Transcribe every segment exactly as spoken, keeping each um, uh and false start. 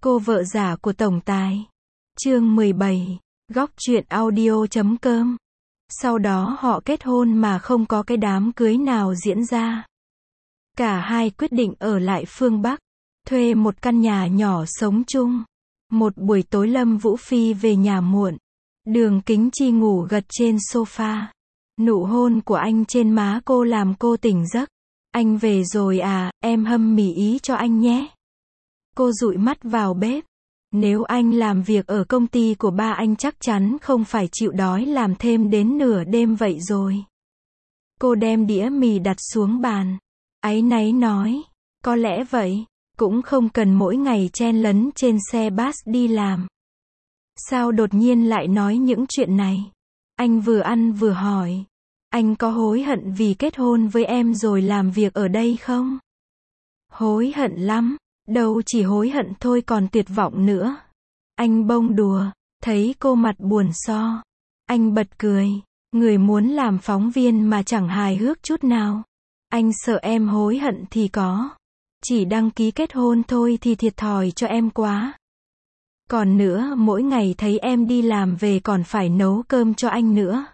Cô vợ giả của tổng tài. Chương mười bảy. Góc truyện audio chấm com. Sau đó họ kết hôn mà không có cái đám cưới nào diễn ra. Cả hai quyết định ở lại phương Bắc, thuê một căn nhà nhỏ sống chung. Một buổi tối Lâm Vũ Phi về nhà muộn. Đường Kính Chi ngủ gật trên sofa. Nụ hôn của anh trên má cô làm cô tỉnh giấc. Anh về rồi à, em hâm mì ý cho anh nhé. Cô dụi mắt vào bếp. Nếu anh làm việc ở công ty của ba anh chắc chắn không phải chịu đói làm thêm đến nửa đêm vậy rồi. Cô đem đĩa mì đặt xuống bàn. Áy náy nói, có lẽ vậy, cũng không cần mỗi ngày chen lấn trên xe bus đi làm. Sao đột nhiên lại nói những chuyện này? Anh vừa ăn vừa hỏi, anh có hối hận vì kết hôn với em rồi làm việc ở đây không? Hối hận lắm. Đâu chỉ hối hận thôi còn tuyệt vọng nữa. Anh bông đùa, thấy cô mặt buồn so. Anh bật cười, người muốn làm phóng viên mà chẳng hài hước chút nào. Anh sợ em hối hận thì có. Chỉ đăng ký kết hôn thôi thì thiệt thòi cho em quá. Còn nữa, mỗi ngày thấy em đi làm về còn phải nấu cơm cho anh nữa.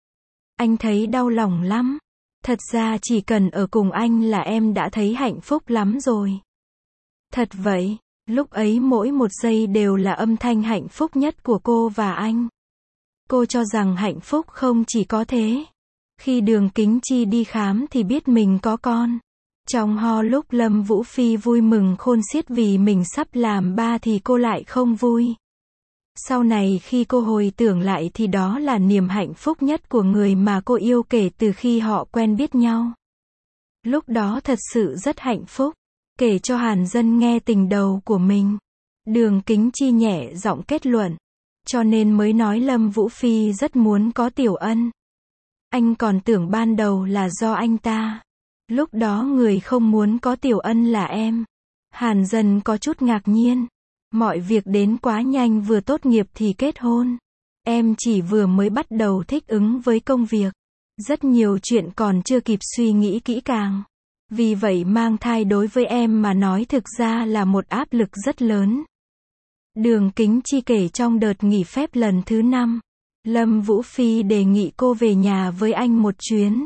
Anh thấy đau lòng lắm. Thật ra chỉ cần ở cùng anh là em đã thấy hạnh phúc lắm rồi. Thật vậy, lúc ấy mỗi một giây đều là âm thanh hạnh phúc nhất của cô và anh. Cô cho rằng hạnh phúc không chỉ có thế. Khi Đường Kính Chi đi khám thì biết mình có con. Trong ho lúc Lâm Vũ Phi vui mừng khôn xiết vì mình sắp làm ba thì cô lại không vui. Sau này khi cô hồi tưởng lại thì đó là niềm hạnh phúc nhất của người mà cô yêu kể từ khi họ quen biết nhau. Lúc đó thật sự rất hạnh phúc. Kể cho Hàn Dân nghe tình đầu của mình. Đường Kính Chi nhẹ giọng kết luận. Cho nên mới nói Lâm Vũ Phi rất muốn có Tiểu Ân. Anh còn tưởng ban đầu là do anh ta. Lúc đó người không muốn có Tiểu Ân là em. Hàn Dân có chút ngạc nhiên. Mọi việc đến quá nhanh, vừa tốt nghiệp thì kết hôn. Em chỉ vừa mới bắt đầu thích ứng với công việc. Rất nhiều chuyện còn chưa kịp suy nghĩ kỹ càng. Vì vậy mang thai đối với em mà nói thực ra là một áp lực rất lớn. Đường Kính Chi kể trong đợt nghỉ phép lần thứ năm, Lâm Vũ Phi đề nghị cô về nhà với anh một chuyến.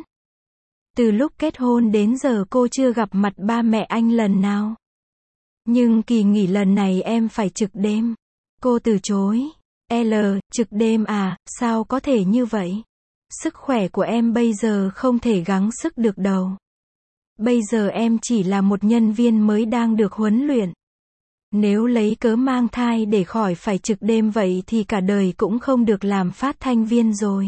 Từ lúc kết hôn đến giờ cô chưa gặp mặt ba mẹ anh lần nào. Nhưng kỳ nghỉ lần này em phải trực đêm. Cô từ chối. L, trực đêm à, sao có thể như vậy? Sức khỏe của em bây giờ không thể gắng sức được đâu. Bây giờ em chỉ là một nhân viên mới đang được huấn luyện. Nếu lấy cớ mang thai để khỏi phải trực đêm vậy thì cả đời cũng không được làm phát thanh viên rồi.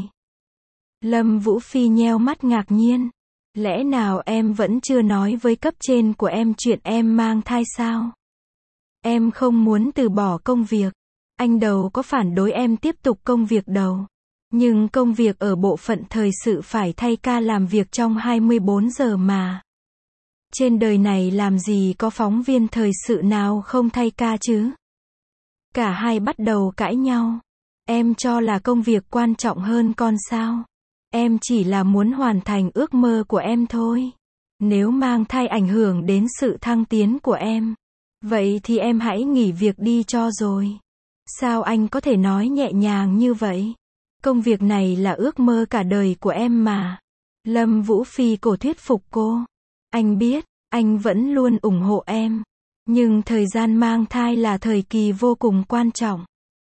Lâm Vũ Phi nheo mắt ngạc nhiên. Lẽ nào em vẫn chưa nói với cấp trên của em chuyện em mang thai sao? Em không muốn từ bỏ công việc. Anh đâu có phản đối em tiếp tục công việc đâu. Nhưng công việc ở bộ phận thời sự phải thay ca làm việc trong hai mươi bốn giờ mà. Trên đời này làm gì có phóng viên thời sự nào không thay ca chứ? Cả hai bắt đầu cãi nhau. Em cho là công việc quan trọng hơn con sao? Em chỉ là muốn hoàn thành ước mơ của em thôi. Nếu mang thai ảnh hưởng đến sự thăng tiến của em, vậy thì em hãy nghỉ việc đi cho rồi. Sao anh có thể nói nhẹ nhàng như vậy? Công việc này là ước mơ cả đời của em mà. Lâm Vũ Phi cổ thuyết phục cô. Anh biết, anh vẫn luôn ủng hộ em. Nhưng thời gian mang thai là thời kỳ vô cùng quan trọng.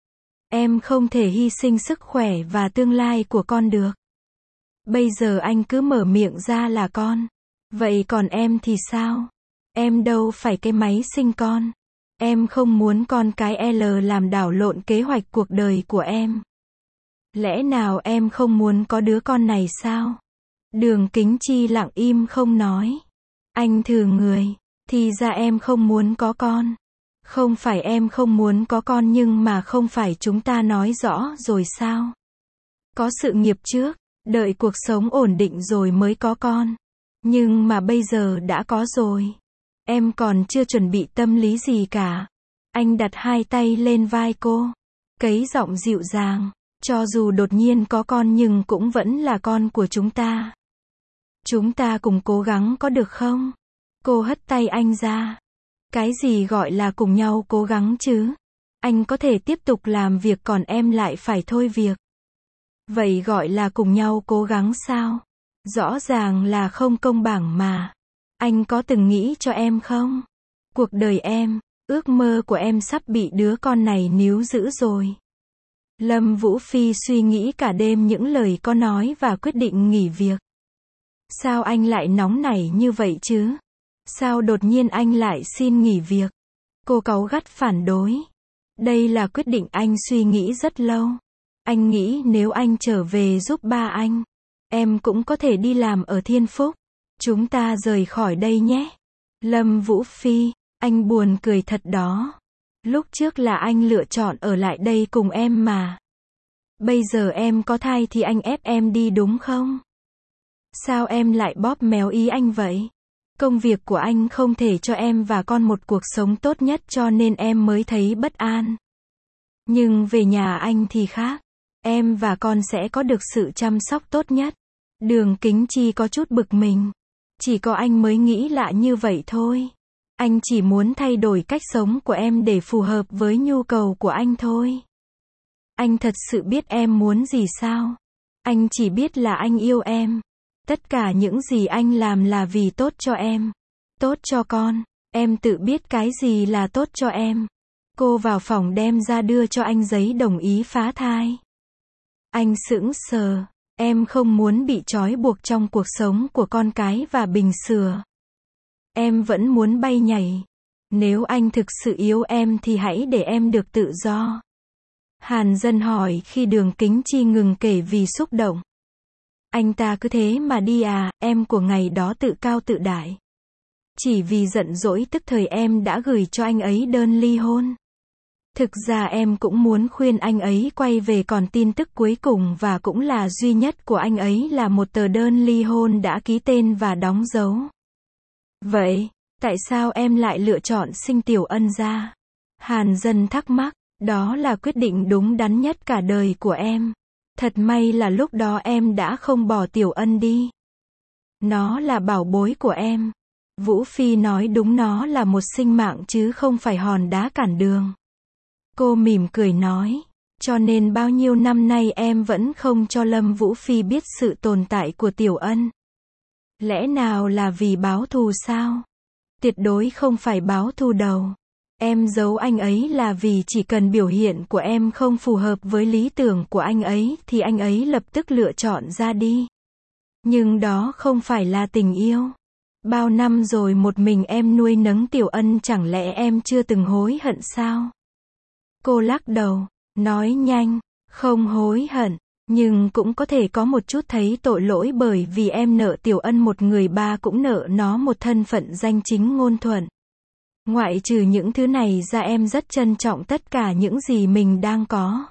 Em không thể hy sinh sức khỏe và tương lai của con được. Bây giờ anh cứ mở miệng ra là con. Vậy còn em thì sao? Em đâu phải cái máy sinh con. Em không muốn con cái L làm đảo lộn kế hoạch cuộc đời của em. Lẽ nào em không muốn có đứa con này sao? Đường Kính Chi lặng im không nói. Anh thử người, thì ra em không muốn có con. Không phải em không muốn có con nhưng mà không phải chúng ta nói rõ rồi sao? Có sự nghiệp trước, đợi cuộc sống ổn định rồi mới có con. Nhưng mà bây giờ đã có rồi. Em còn chưa chuẩn bị tâm lý gì cả. Anh đặt hai tay lên vai cô. Cấy giọng dịu dàng. Cho dù đột nhiên có con nhưng cũng vẫn là con của chúng ta. Chúng ta cùng cố gắng có được không? Cô hất tay anh ra. Cái gì gọi là cùng nhau cố gắng chứ? Anh có thể tiếp tục làm việc còn em lại phải thôi việc. Vậy gọi là cùng nhau cố gắng sao? Rõ ràng là không công bằng mà. Anh có từng nghĩ cho em không? Cuộc đời em, ước mơ của em sắp bị đứa con này níu giữ rồi. Lâm Vũ Phi suy nghĩ cả đêm những lời có nói và quyết định nghỉ việc. Sao anh lại nóng nảy như vậy chứ? Sao đột nhiên anh lại xin nghỉ việc? Cô cáu gắt phản đối. Đây là quyết định anh suy nghĩ rất lâu. Anh nghĩ nếu anh trở về giúp ba anh, em cũng có thể đi làm ở Thiên Phúc. Chúng ta rời khỏi đây nhé. Lâm Vũ Phi, anh buồn cười thật đó. Lúc trước là anh lựa chọn ở lại đây cùng em mà. Bây giờ em có thai thì anh ép em đi đúng không? Sao em lại bóp méo ý anh vậy? Công việc của anh không thể cho em và con một cuộc sống tốt nhất cho nên em mới thấy bất an. Nhưng về nhà anh thì khác. Em và con sẽ có được sự chăm sóc tốt nhất. Đường Kính Chi có chút bực mình. Chỉ có anh mới nghĩ lạ như vậy thôi. Anh chỉ muốn thay đổi cách sống của em để phù hợp với nhu cầu của anh thôi. Anh thật sự biết em muốn gì sao? Anh chỉ biết là anh yêu em. Tất cả những gì anh làm là vì tốt cho em. Tốt cho con. Em tự biết cái gì là tốt cho em. Cô vào phòng đem ra đưa cho anh giấy đồng ý phá thai. Anh sững sờ. Em không muốn bị trói buộc trong cuộc sống của con cái và bình sửa. Em vẫn muốn bay nhảy. Nếu anh thực sự yêu em thì hãy để em được tự do. Hàn Dân hỏi khi Đường Kính Chi ngừng kể vì xúc động. Anh ta cứ thế mà đi à, em của ngày đó tự cao tự đại. Chỉ vì giận dỗi tức thời em đã gửi cho anh ấy đơn ly hôn. Thực ra em cũng muốn khuyên anh ấy quay về còn tin tức cuối cùng và cũng là duy nhất của anh ấy là một tờ đơn ly hôn đã ký tên và đóng dấu. Vậy, tại sao em lại lựa chọn sinh Tiểu Ân ra? Hàn Dân thắc mắc, đó là quyết định đúng đắn nhất cả đời của em. Thật may là lúc đó em đã không bỏ Tiểu Ân đi. Nó là bảo bối của em. Vũ Phi nói đúng, nó là một sinh mạng chứ không phải hòn đá cản đường. Cô mỉm cười nói, cho nên bao nhiêu năm nay em vẫn không cho Lâm Vũ Phi biết sự tồn tại của Tiểu Ân. Lẽ nào là vì báo thù sao? Tuyệt đối không phải báo thù đâu. Em giấu anh ấy là vì chỉ cần biểu hiện của em không phù hợp với lý tưởng của anh ấy thì anh ấy lập tức lựa chọn ra đi. Nhưng đó không phải là tình yêu. Bao năm rồi một mình em nuôi nấng Tiểu Ân, chẳng lẽ em chưa từng hối hận sao? Cô lắc đầu, nói nhanh, không hối hận, nhưng cũng có thể có một chút thấy tội lỗi bởi vì em nợ Tiểu Ân một người, ba cũng nợ nó một thân phận danh chính ngôn thuận. Ngoại trừ những thứ này ra em rất trân trọng tất cả những gì mình đang có.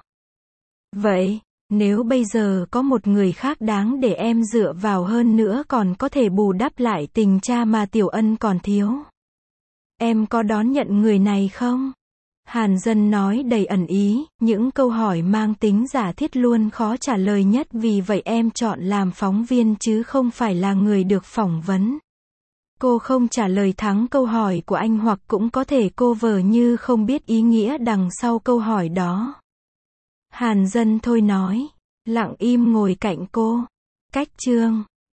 Vậy, nếu bây giờ có một người khác đáng để em dựa vào hơn nữa còn có thể bù đắp lại tình cha mà Tiểu Ân còn thiếu, em có đón nhận người này không? Hàn Dân nói đầy ẩn ý, những câu hỏi mang tính giả thiết luôn khó trả lời nhất, vì vậy em chọn làm phóng viên chứ không phải là người được phỏng vấn. Cô không trả lời thẳng câu hỏi của anh hoặc cũng có thể cô vờ như không biết ý nghĩa đằng sau câu hỏi đó. Hàn Dân thôi nói, lặng im ngồi cạnh cô. Cách chương